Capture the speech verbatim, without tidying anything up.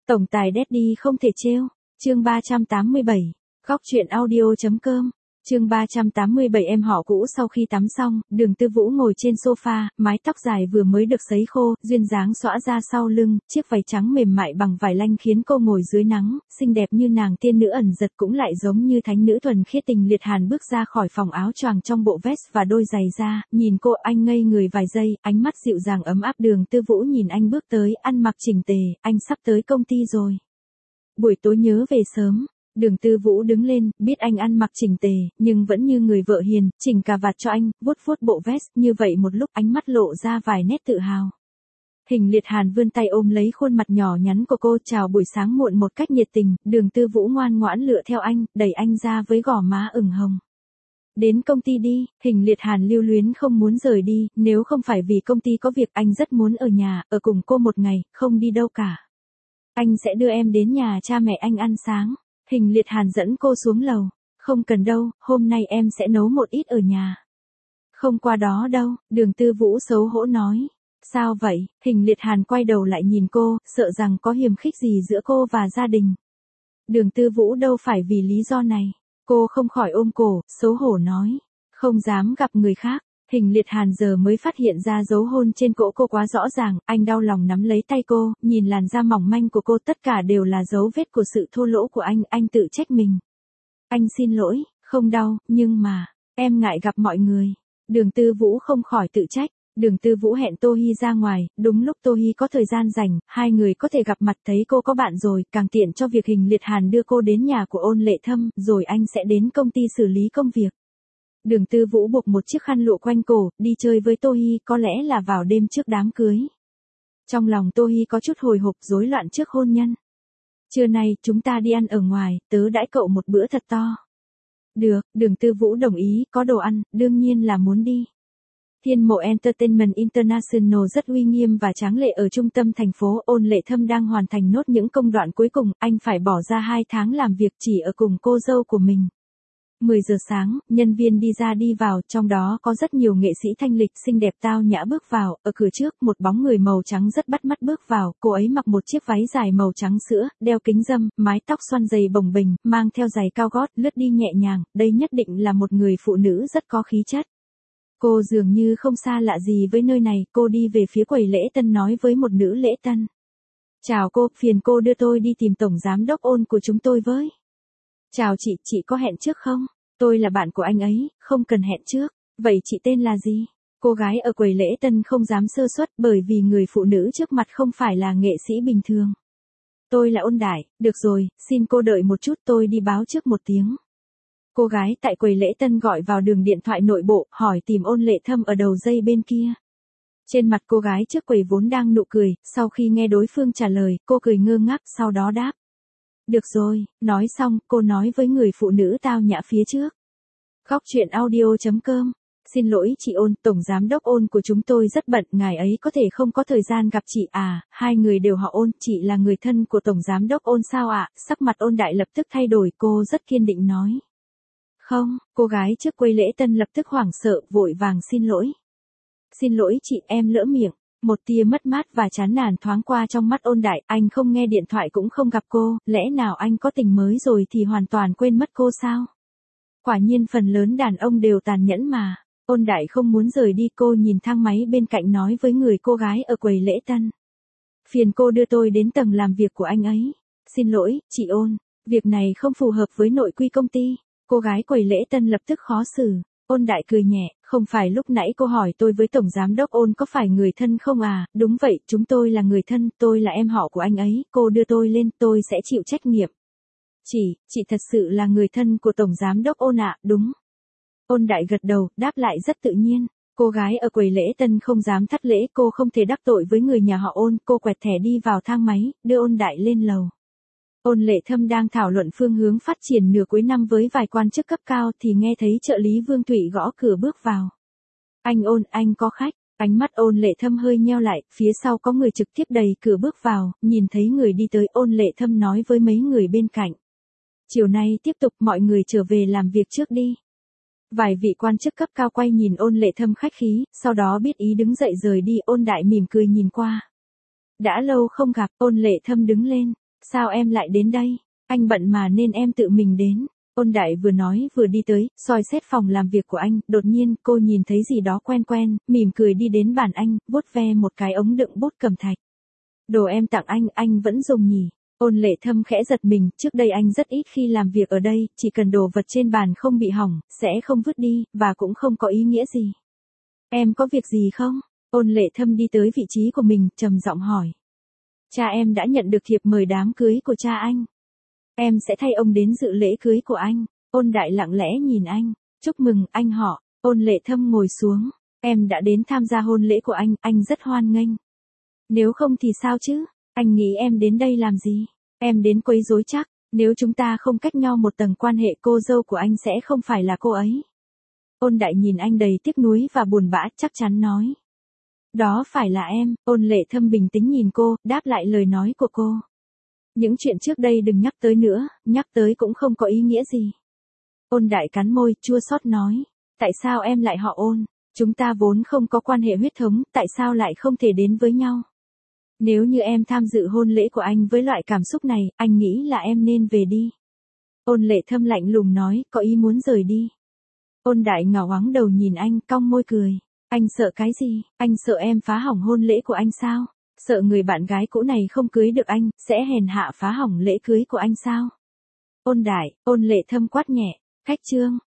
Tổng tài Daddy không thể trêu. Chương ba trăm tám mươi bảy. Góc truyện audio.com. Chương ba trăm tám mươi bảy. Em họ cũ. Sau khi tắm xong, Đường Tư Vũ ngồi trên sofa, mái tóc dài vừa mới được sấy khô, duyên dáng xõa ra sau lưng, chiếc váy trắng mềm mại bằng vải lanh khiến cô ngồi dưới nắng, xinh đẹp như nàng tiên nữ ẩn giật cũng lại giống như thánh nữ thuần khiết. Tình Liệt Hàn bước ra khỏi phòng, áo choàng trong bộ vest và đôi giày da, nhìn cô anh ngây người vài giây, ánh mắt dịu dàng ấm áp. Đường Tư Vũ nhìn anh bước tới, ăn mặc chỉnh tề, anh sắp tới công ty rồi. Buổi tối nhớ về sớm. Đường Tư Vũ đứng lên, biết anh ăn mặc chỉnh tề, nhưng vẫn như người vợ hiền, chỉnh cà vạt cho anh, vuốt vuốt bộ vest, như vậy một lúc ánh mắt lộ ra vài nét tự hào. Hình Liệt Hàn vươn tay ôm lấy khuôn mặt nhỏ nhắn của cô, chào buổi sáng muộn một cách nhiệt tình. Đường Tư Vũ ngoan ngoãn lựa theo anh, đẩy anh ra với gò má ửng hồng. Đến công ty đi. Hình Liệt Hàn lưu luyến không muốn rời đi, nếu không phải vì công ty có việc anh rất muốn ở nhà, ở cùng cô một ngày, không đi đâu cả. Anh sẽ đưa em đến nhà cha mẹ anh ăn sáng. Hình Liệt Hàn dẫn cô xuống lầu. Không cần đâu, hôm nay em sẽ nấu một ít ở nhà. Không qua đó đâu. Đường Tư Vũ xấu hổ nói. Sao vậy? Hình Liệt Hàn quay đầu lại nhìn cô, sợ rằng có hiềm khích gì giữa cô và gia đình. Đường Tư Vũ đâu phải vì lý do này. Cô không khỏi ôm cổ, xấu hổ nói. Không dám gặp người khác. Hình Liệt Hàn giờ mới phát hiện ra dấu hôn trên cổ cô quá rõ ràng, anh đau lòng nắm lấy tay cô, nhìn làn da mỏng manh của cô, tất cả đều là dấu vết của sự thô lỗ của anh, anh tự trách mình. Anh xin lỗi, không đau, nhưng mà, em ngại gặp mọi người. Đường Tư Vũ không khỏi tự trách. Đường Tư Vũ hẹn Tô Hi ra ngoài, đúng lúc Tô Hi có thời gian rảnh, hai người có thể gặp mặt. Thấy cô có bạn rồi, càng tiện cho việc Hình Liệt Hàn đưa cô đến nhà của Ôn Lệ Thâm, rồi anh sẽ đến công ty xử lý công việc. Đường Tư Vũ buộc một chiếc khăn lụa quanh cổ, đi chơi với Tô Hi, có lẽ là vào đêm trước đám cưới. Trong lòng Tô Hi có chút hồi hộp, rối loạn trước hôn nhân. Trưa nay, chúng ta đi ăn ở ngoài, tớ đãi cậu một bữa thật to. Được, Đường Tư Vũ đồng ý, có đồ ăn, đương nhiên là muốn đi. Thiên Mộ Entertainment International rất uy nghiêm và tráng lệ ở trung tâm thành phố. Ôn Lệ Thâm đang hoàn thành nốt những công đoạn cuối cùng, anh phải bỏ ra hai tháng làm việc chỉ ở cùng cô dâu của mình. mười giờ sáng, nhân viên đi ra đi vào, trong đó có rất nhiều nghệ sĩ thanh lịch xinh đẹp tao nhã bước vào. Ở cửa trước, một bóng người màu trắng rất bắt mắt bước vào, cô ấy mặc một chiếc váy dài màu trắng sữa, đeo kính râm, mái tóc xoăn dày bồng bềnh, mang theo giày cao gót, lướt đi nhẹ nhàng, đây nhất định là một người phụ nữ rất có khí chất. Cô dường như không xa lạ gì với nơi này, cô đi về phía quầy lễ tân nói với một nữ lễ tân. Chào cô, phiền cô đưa tôi đi tìm tổng giám đốc Ôn của chúng tôi với. Chào chị, chị có hẹn trước không? Tôi là bạn của anh ấy, không cần hẹn trước. Vậy chị tên là gì? Cô gái ở quầy lễ tân không dám sơ suất bởi vì người phụ nữ trước mặt không phải là nghệ sĩ bình thường. Tôi là Ôn Đại, được rồi, xin cô đợi một chút, tôi đi báo trước một tiếng. Cô gái tại quầy lễ tân gọi vào đường điện thoại nội bộ, hỏi tìm Ôn Lệ Thâm ở đầu dây bên kia. Trên mặt cô gái trước quầy vốn đang nụ cười, sau khi nghe đối phương trả lời, cô cười ngơ ngác, sau đó đáp. Được rồi, nói xong, cô nói với người phụ nữ tao nhã phía trước. Góc truyện audio.com. Xin lỗi chị Ôn, tổng giám đốc Ôn của chúng tôi rất bận, ngài ấy có thể không có thời gian gặp chị à? Hai người đều họ Ôn, chị là người thân của tổng giám đốc Ôn sao ạ? Sắc mặt Ôn Đại lập tức thay đổi, cô rất kiên định nói. Không, cô gái trước quầy lễ tân lập tức hoảng sợ, vội vàng xin lỗi. Xin lỗi chị, em lỡ miệng. Một tia mất mát và chán nản thoáng qua trong mắt Ôn Đại, anh không nghe điện thoại cũng không gặp cô, lẽ nào anh có tình mới rồi thì hoàn toàn quên mất cô sao? Quả nhiên phần lớn đàn ông đều tàn nhẫn mà. Ôn Đại không muốn rời đi, cô nhìn thang máy bên cạnh nói với người cô gái ở quầy lễ tân. Phiền cô đưa tôi đến tầng làm việc của anh ấy. Xin lỗi, chị Ôn, việc này không phù hợp với nội quy công ty. Cô gái quầy lễ tân lập tức khó xử. Ôn Đại cười nhẹ, không phải lúc nãy cô hỏi tôi với tổng giám đốc Ôn có phải người thân không à? Đúng vậy, chúng tôi là người thân, tôi là em họ của anh ấy, cô đưa tôi lên, tôi sẽ chịu trách nhiệm. Chị, chị thật sự là người thân của tổng giám đốc Ôn ạ, đúng. Ôn Đại gật đầu, đáp lại rất tự nhiên. Cô gái ở quầy lễ tân không dám thất lễ, cô không thể đắc tội với người nhà họ Ôn, cô quẹt thẻ đi vào thang máy, đưa Ôn Đại lên lầu. Ôn Lệ Thâm đang thảo luận phương hướng phát triển nửa cuối năm với vài quan chức cấp cao thì nghe thấy trợ lý Vương Thụy gõ cửa bước vào. Anh Ôn, anh có khách. Ánh mắt Ôn Lệ Thâm hơi nheo lại, phía sau có người trực tiếp đẩy cửa bước vào, nhìn thấy người đi tới, Ôn Lệ Thâm nói với mấy người bên cạnh. Chiều nay tiếp tục, mọi người trở về làm việc trước đi. Vài vị quan chức cấp cao quay nhìn Ôn Lệ Thâm khách khí, sau đó biết ý đứng dậy rời đi. Ôn Đại mỉm cười nhìn qua. Đã lâu không gặp, Ôn Lệ Thâm đứng lên. Sao em lại đến đây? Anh bận mà nên em tự mình đến. Ôn Đại vừa nói vừa đi tới, soi xét phòng làm việc của anh, đột nhiên cô nhìn thấy gì đó quen quen, mỉm cười đi đến bàn anh, vuốt ve một cái ống đựng bút cẩm thạch. Đồ em tặng anh, anh vẫn dùng nhỉ? Ôn Lệ Thâm khẽ giật mình, trước đây anh rất ít khi làm việc ở đây, chỉ cần đồ vật trên bàn không bị hỏng, sẽ không vứt đi, và cũng không có ý nghĩa gì. Em có việc gì không? Ôn Lệ Thâm đi tới vị trí của mình, trầm giọng hỏi. Cha em đã nhận được thiệp mời đám cưới của cha anh. Em sẽ thay ông đến dự lễ cưới của anh. Ôn Đại lặng lẽ nhìn anh. Chúc mừng, anh họ. Ôn Lệ Thâm ngồi xuống. Em đã đến tham gia hôn lễ của anh, anh rất hoan nghênh. Nếu không thì sao chứ? Anh nghĩ em đến đây làm gì? Em đến quấy rối chắc. Nếu chúng ta không cách nhau một tầng quan hệ, cô dâu của anh sẽ không phải là cô ấy. Ôn Đại nhìn anh đầy tiếc nuối và buồn bã, chắc chắn nói. Đó phải là em. Ôn Lệ Thâm bình tĩnh nhìn cô, đáp lại lời nói của cô. Những chuyện trước đây đừng nhắc tới nữa, nhắc tới cũng không có ý nghĩa gì. Ôn Đại cắn môi, chua xót nói. Tại sao em lại họ Ôn? Chúng ta vốn không có quan hệ huyết thống, tại sao lại không thể đến với nhau? Nếu như em tham dự hôn lễ của anh với loại cảm xúc này, anh nghĩ là em nên về đi. Ôn Lệ Thâm lạnh lùng nói, có ý muốn rời đi. Ôn Đại ngả ngoáng đầu nhìn anh, cong môi cười. Anh sợ cái gì? Anh sợ em phá hỏng hôn lễ của anh sao? Sợ người bạn gái cũ này không cưới được anh, sẽ hèn hạ phá hỏng lễ cưới của anh sao? Ôn Đại, Ôn Lệ Thâm quát nhẹ, khách trương.